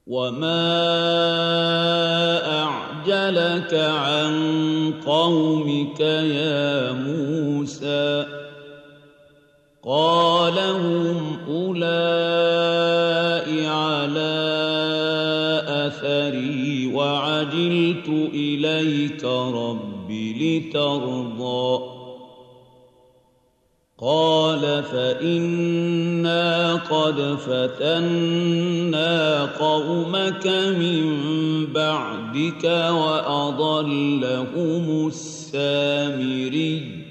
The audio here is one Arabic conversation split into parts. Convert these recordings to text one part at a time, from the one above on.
وَمَا أَعْجَلَكَ عَن قَوْمِكَ يَا مُوسَىٰ قَالَ هُمْ أُولَاءِ عَلَىٰ أَثَرِي وَعَجِلْتُ إِلَيْكَ رَبِّ لِتَرْضَىٰ قَالَ فَإِنَّا قَدْ فَتَنَّا قَوْمَكَ مِن بَعْدِكَ وَأَضَلَّهُمُ السَّامِرِيُّ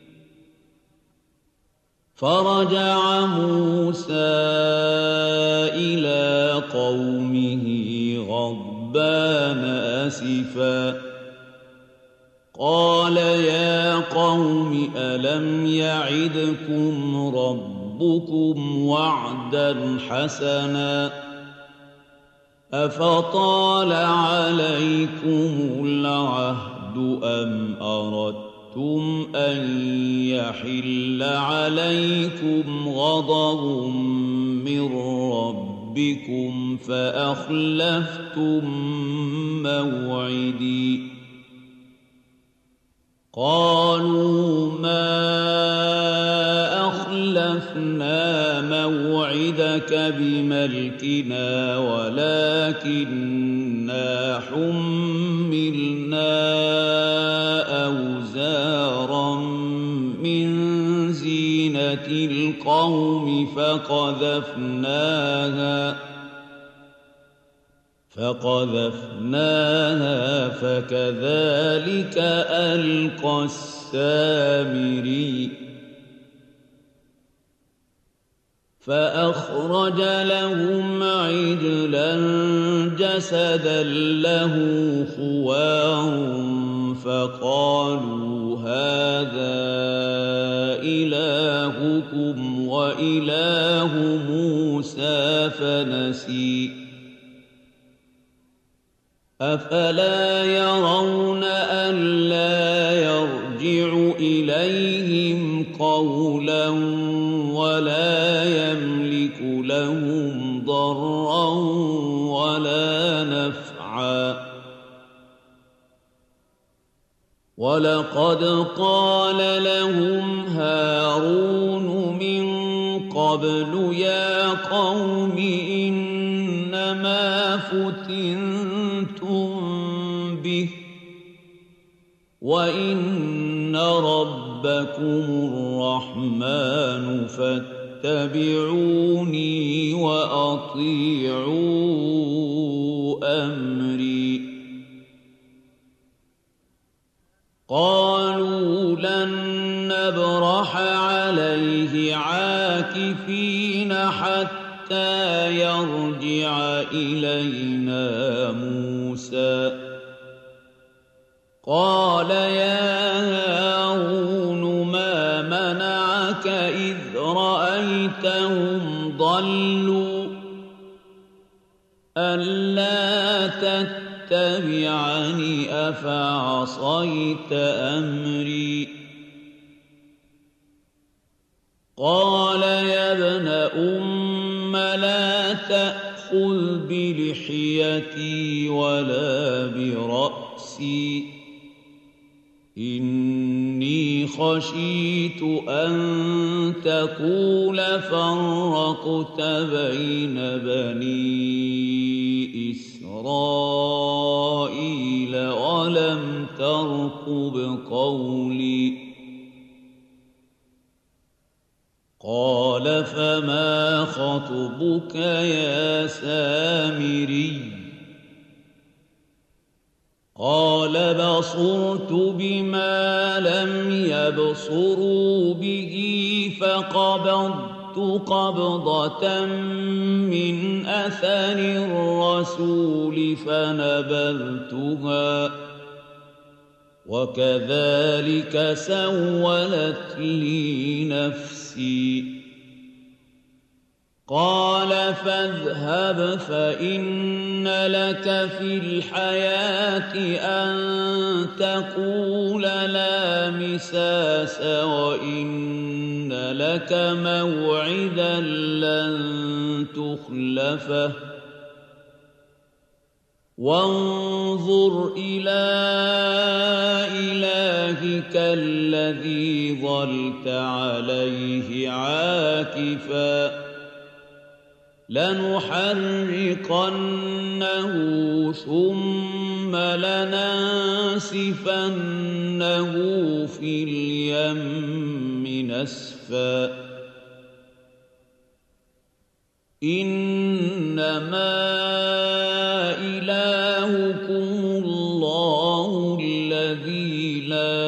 فَرَجَعَ مُوسَىٰ إِلَىٰ قَوْمِهِ غَضْبَانَ أَسِفًا قَالَ يَا قَوْمِ أَلَمْ يَعِدْكُمْ رَبُّكُمْ وَعْدًا حَسَنًا أَفَطَالَ عَلَيْكُمُ الْعَهْدُ أَمْ أَرَدتُّمْ أَن يَحِلَّ عَلَيْكُمْ غَضَبٌ مِّن رَّبِّكُمْ فَأَخْلَفْتُم مَّوْعِدِي قَالُوا مَا أَخْلَفْنَا مَوْعِدَكَ بِمَلْكِنَا وَلَٰكِنَّا حُمِّلْنَا أَوْزَارًا مِّن زِينَةِ الْقَوْمِ فَقَذَفْنَاهَا فَكَذَٰلِكَ أَلْقَى السَّامِرِيُّ فَأَخْرَجَ لَهُمْ عِجْلًا جَسَدًا لَّهُ خُوَارٌ فَقَالُوا هَٰذَا إِلَٰهُكُمْ وَإِلَٰهُ مُوسَىٰ فَنَسِيَ أَفَلَا يَرَوْنَ أَلَّا يَرْجِعُ إِلَيْهِمْ قَوْلًا وَلَا يَمْلِكُ لَهُمْ ضَرًّا وَلَا نَفْعًا وَلَقَدْ قَالَ لَهُمْ هَارُونُ مِن قَبْلُ يَا قَوْمِ إِنَّمَا فُتِنتُم بِهِ وَإِنَّ رَبَّكُمُ الرَّحْمَٰنُ فَاتَّبِعُونِي وَأَطِيعُوا أَمْرِي قَالُوا لَن نَّبْرَحَ عَلَيْهِ عَاكِفِينَ حَتَّىٰ يَرْجِعَ إِلَيْنَا مُوسَىٰ قَالَ يَا هَارُونُ مَا مَنَعَكَ إِذْ رَأَيْتَهُمْ ضَلُّوا أَلَّا تَتَّبِعَنِ أَفَعَصَيْتَ أَمْرِي قَالَ يَا ابْنَ أُمَّ لَا تَأْخُذْ بِلِحْيَتِي وَلَا بِرَأْسِي إِنِّي خَشِيتُ أَن تَقُولَ فَرَّقْتَ بَيْنَ بَنِي إِسْرَائِيلَ وَلَمْ تَرْقُبْ قَوْلِي قَالَ فَمَا خَطْبُكَ يَا سَامِرِيُّ قَالَ بَصُرْتُ بِمَا لَمْ يَبْصُرُوا بِهِ فَقَبَضْتُ قَبْضَةً مِّنْ أَثَرِ الرَّسُولِ فَنَبَذْتُهَا وَكَذَٰلِكَ سَوَّلَتْ لِي نَفْسِي قَالَ فَاذْهَبْ فَإِنَّ لَكَ فِي الْحَيَاةِ أَن تَقُولَ لَا مِسَاسَ وَإِنَّ لَكَ مَوْعِدًا لَّن تُخْلَفَهُ وانظر إلى إلهك الذي ظلت عليه عاكفا لنحرقنه ثم لننسفنه في اليم نسفا إنما إلهكم الله الذي لا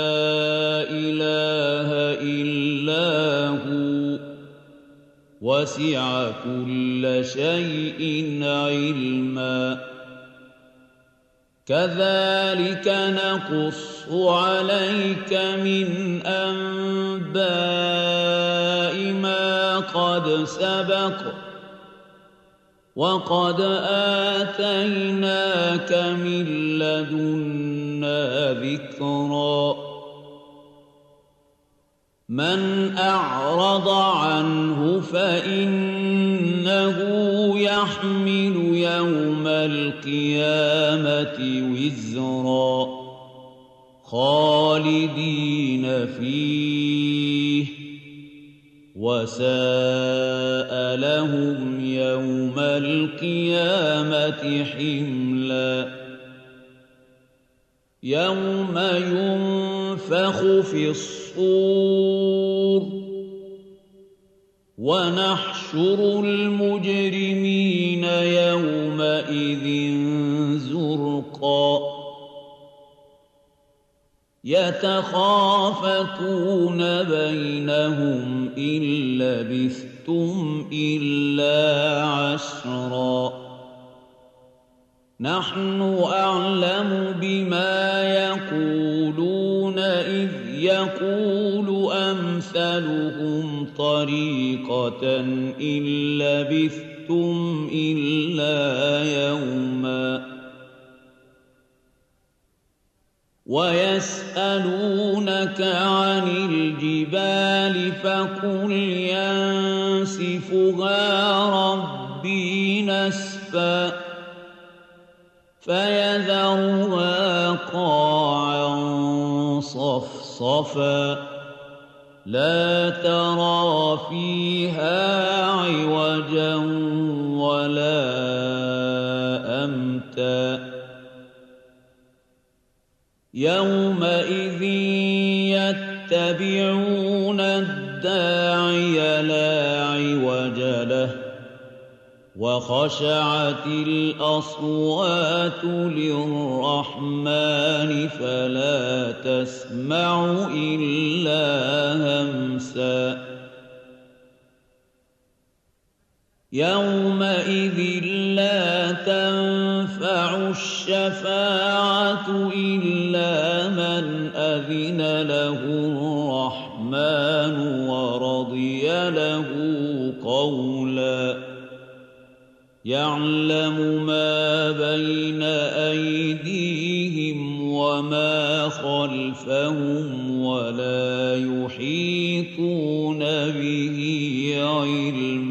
إله إلا هو وسع كل شيء علما كذلك نقص عليك من أنباء ما قد سبق وقد آتيناك من لدنا ذكرا من أعرض عنه فإنه يحمل يوم القيامة وزرا خالدين فيه وساء لهم يوم القيامة حملا يوم ينفخ في الصور ونحشر المجرمين يومئذ زرقا يتخافتون بينهم إن لبثتم إلا عشرا نحن أعلم بما يقولون إذ يقول أمثلهم طريقة إن لبثتم إلا يوما ويسألونك عن الجبال فقل ينسفها ربي نسفا فيذرها قاعا صفصفا لا ترى فيها عوجا ولا أمتا يومئذ يتبعون الداعي لا عوج له وخشعت الأصوات للرحمن فلا تسمع إلا همسا يومئذ لا تنفع الشفاعة إلا من أذن له الرحمن ورضي له قولا يعلم ما بين أيديهم وما خلفهم ولا يحيطون به علما